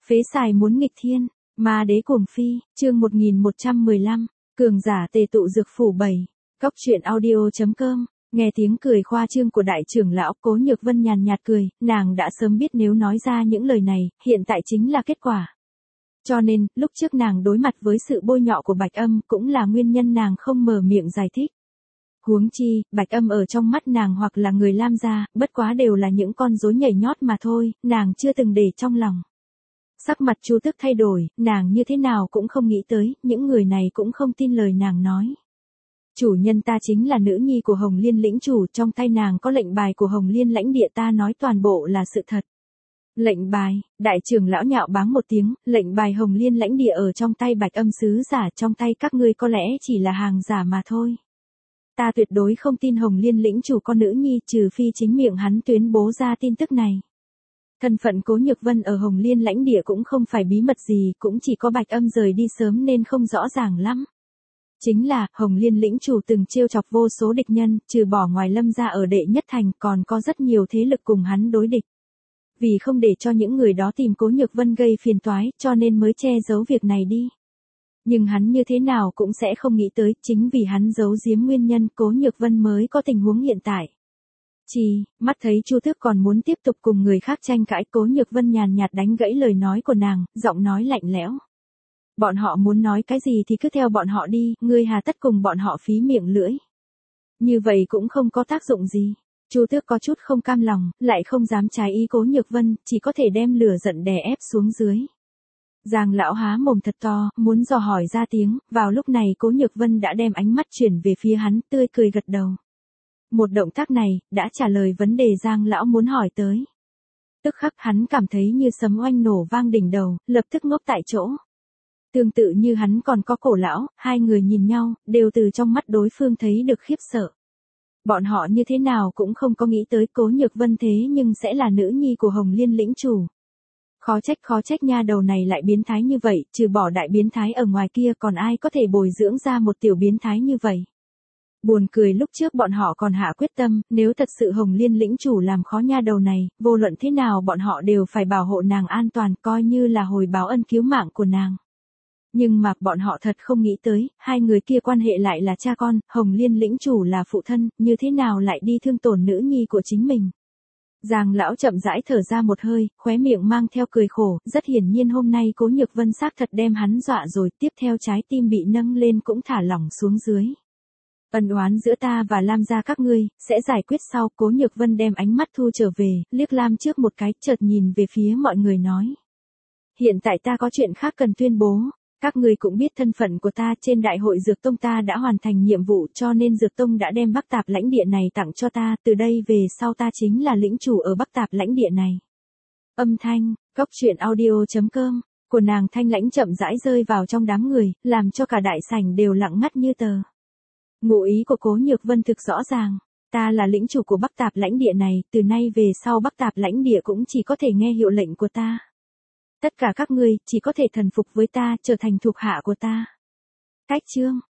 Phế xài muốn nghịch thiên, ma đế cuồng phi, chương 1115, cường giả tề tụ dược phủ 7, cóc truyện audio.com, nghe tiếng cười khoa trương của đại trưởng lão Cố Nhược Vân nhàn nhạt cười, nàng đã sớm biết nếu nói ra những lời này, hiện tại chính là kết quả. Cho nên, lúc trước nàng đối mặt với sự bôi nhọ của Bạch Âm cũng là nguyên nhân nàng không mở miệng giải thích. Huống chi, Bạch Âm ở trong mắt nàng hoặc là người Lam gia, bất quá đều là những con rối nhảy nhót mà thôi, nàng chưa từng để trong lòng. Sắc mặt Chu Tức thay đổi, nàng như thế nào cũng không nghĩ tới, những người này cũng không tin lời nàng nói. Chủ nhân ta chính là nữ nhi của Hồng Liên lĩnh chủ, trong tay nàng có lệnh bài của Hồng Liên lãnh địa, ta nói toàn bộ là sự thật. Lệnh bài, đại trưởng lão nhạo báng một tiếng, lệnh bài Hồng Liên lãnh địa ở trong tay Bạch Âm sứ giả, trong tay các ngươi có lẽ chỉ là hàng giả mà thôi. Ta tuyệt đối không tin Hồng Liên lĩnh chủ con nữ nhi, trừ phi chính miệng hắn tuyên bố ra tin tức này. Thân phận Cố Nhược Vân ở Hồng Liên lãnh địa cũng không phải bí mật gì, cũng chỉ có Bạch Âm rời đi sớm nên không rõ ràng lắm. Chính là, Hồng Liên lĩnh chủ từng trêu chọc vô số địch nhân, trừ bỏ ngoài Lâm gia ở đệ nhất thành còn có rất nhiều thế lực cùng hắn đối địch. Vì không để cho những người đó tìm Cố Nhược Vân gây phiền toái, cho nên mới che giấu việc này đi. Nhưng hắn như thế nào cũng sẽ không nghĩ tới, chính vì hắn giấu giếm nguyên nhân Cố Nhược Vân mới có tình huống hiện tại. Mắt thấy Chu Tước còn muốn tiếp tục cùng người khác tranh cãi, Cố Nhược Vân nhàn nhạt đánh gãy lời nói của nàng, giọng nói lạnh lẽo. Bọn họ muốn nói cái gì thì cứ theo bọn họ đi, ngươi hà tất cùng bọn họ phí miệng lưỡi. Như vậy cũng không có tác dụng gì. Chu Tước có chút không cam lòng, lại không dám trái ý Cố Nhược Vân, chỉ có thể đem lửa giận đè ép xuống dưới. Giang lão há mồm thật to, muốn dò hỏi ra tiếng, vào lúc này Cố Nhược Vân đã đem ánh mắt chuyển về phía hắn, tươi cười gật đầu. Một động tác này, đã trả lời vấn đề Giang lão muốn hỏi tới. Tức khắc hắn cảm thấy như sấm oanh nổ vang đỉnh đầu, lập tức ngốc tại chỗ. Tương tự như hắn còn có Cổ lão, hai người nhìn nhau, đều từ trong mắt đối phương thấy được khiếp sợ. Bọn họ như thế nào cũng không có nghĩ tới Cố Nhược Vân thế nhưng sẽ là nữ nhi của Hồng Liên lĩnh chủ. Khó trách nha đầu này lại biến thái như vậy, trừ bỏ đại biến thái ở ngoài kia còn ai có thể bồi dưỡng ra một tiểu biến thái như vậy. Buồn cười lúc trước bọn họ còn hạ quyết tâm, nếu thật sự Hồng Liên lĩnh chủ làm khó nha đầu này, vô luận thế nào bọn họ đều phải bảo hộ nàng an toàn, coi như là hồi báo ân cứu mạng của nàng. Nhưng mà bọn họ thật không nghĩ tới, hai người kia quan hệ lại là cha con, Hồng Liên lĩnh chủ là phụ thân, như thế nào lại đi thương tổn nữ nhi của chính mình. Giang lão chậm rãi thở ra một hơi, khóe miệng mang theo cười khổ, rất hiển nhiên hôm nay Cố Nhược Vân xác thật đem hắn dọa rồi, tiếp theo trái tim bị nâng lên cũng thả lỏng xuống dưới. Ân oán giữa ta và Lam gia các ngươi, sẽ giải quyết sau. Cố Nhược Vân đem ánh mắt thu trở về, liếc Lam trước một cái, chợt nhìn về phía mọi người nói. Hiện tại ta có chuyện khác cần tuyên bố. Các ngươi cũng biết thân phận của ta, trên đại hội Dược Tông ta đã hoàn thành nhiệm vụ, cho nên Dược Tông đã đem Bắc Tạp lãnh địa này tặng cho ta, từ đây về sau ta chính là lĩnh chủ ở Bắc Tạp lãnh địa này. Âm thanh, cóc truyện audio.com, của nàng thanh lãnh chậm rãi rơi vào trong đám người, làm cho cả đại sảnh đều lặng ngắt như tờ. Ngụ ý của Cố Nhược Vân thực rõ ràng, ta là lĩnh chủ của Bắc Tạp lãnh địa này, từ nay về sau Bắc Tạp lãnh địa cũng chỉ có thể nghe hiệu lệnh của ta. Tất cả các ngươi chỉ có thể thần phục với ta, trở thành thuộc hạ của ta. Cách chương